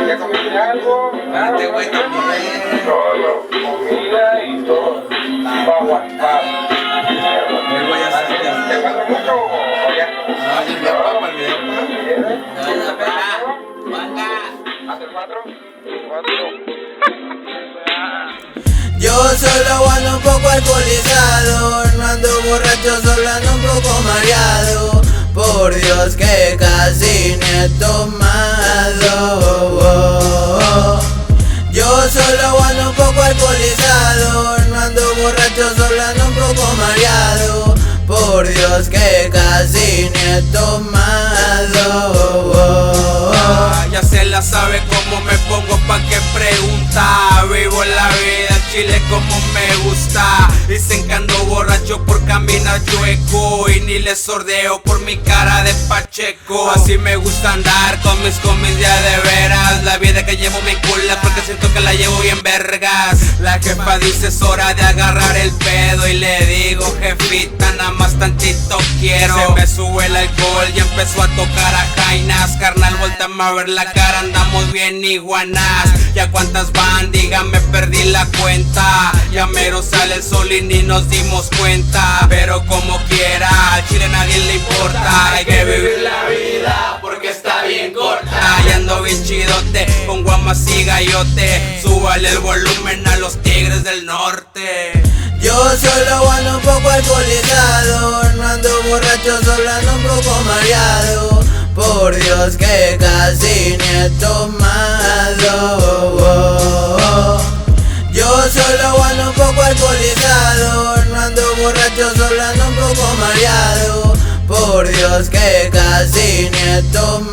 ¿Ya comiste algo? Este güey también. Todo, comida y todo. Va a aguantar. El güey ya se ¿Te falta mucho o ya? No, el video para el video. ¿Hace cuatro? Yo solo ando un poco alcoholizado, no ando borracho, solo ando un poco mareado. Por Dios que casi ni he tomado. Yo solo ando un poco alcoholizado, no ando borracho, solo ando un poco mareado. Por Dios que casi ni he tomado. Ya se la sabe cómo me pongo pa' que pregunta. Vivo la vida chile como me gusta. Dicen que ando borracho por caminar chueco y ni les sordeo por mi cara de pacheco. Así me gusta andar con mis comis ya de veras. La vida que llevo me cula porque siento que la llevo bien vergas. La jefa dice es hora de agarrar el pedo y le digo jefita nada más tantito quiero. Se me sube el alcohol y empezó a tocar a jainas. Carnal volteame a ver la cara, andamos bien iguanas. Ya cuántas van, dígame perdí la cuenta. Ya mero sale el sol y ni nos dimos cuenta. Pero como quiera, al chile a nadie le importa. Hay que vivir la vida porque está bien corta. Y ando bien chidote, con guamas y gallote. Súbale el volumen a los tigres del norte. Yo solo ando un poco alcoholizado, no ando borracho, solo ando un poco mareado. Por Dios que casi ni he tomado. Yo solo ando un poco alcoholizado, no ando borracho, solo ando un poco mareado. Por Dios que casi ni he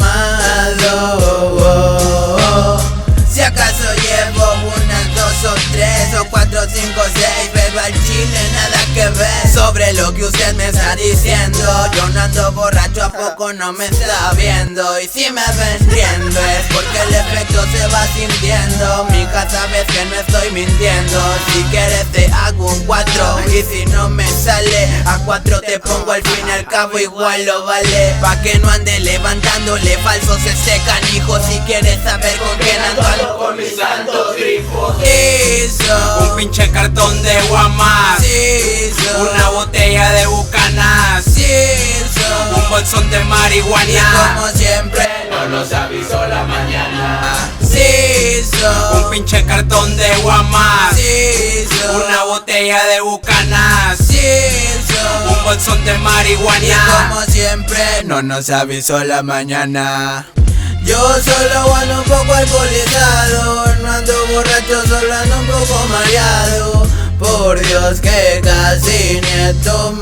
tomado. Si acaso llevo unas 2 o 3 o 4 o 5 o 6, pero al chile nada que ver sobre lo que usted me está diciendo. Yo no ando borracho, ¿a poco no me está viendo? Y si me ven riendo es porque el efecto se va sintiendo. Mija, sabes que no estoy mintiendo. Si quieres te hago un 4 y si no me sale a 4 te pongo, al fin y al cabo igual lo vale. Pa' que no ande levantándole falsos ese canijo. Si quieres saber con quién ando, con mis santos grifos. Un pinche cartón de guamas, una botella de bucanas, un bolsón de marihuana. Y como siempre no nos avisó la mañana. Un pinche cartón de guamas, una botella de bucanas, un bolsón de marihuana. Y como siempre no nos avisó la mañana. Yo solo ando un poco alcoholizado, no ando borracho, solo ando un poco mareado. Por Dios que casi ni he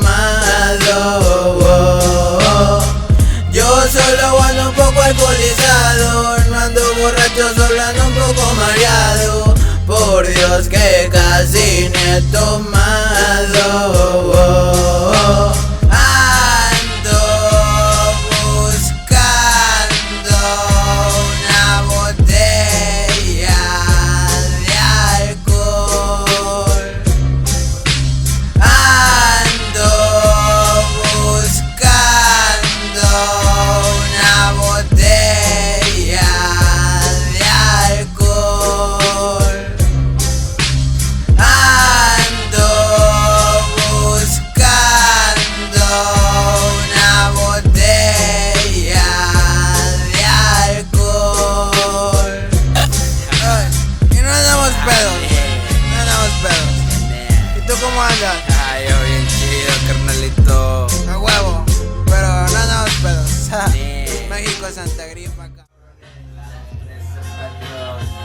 tomado. Yo solo ando un poco alcoholizado, no ando borracho, solo ando un poco mareado. Por Dios que casi ni he tomado. ¿Cómo andas? Ay, yo bien chido, carnalito. A huevo, pero no andamos pedos. México, Santa Grifa.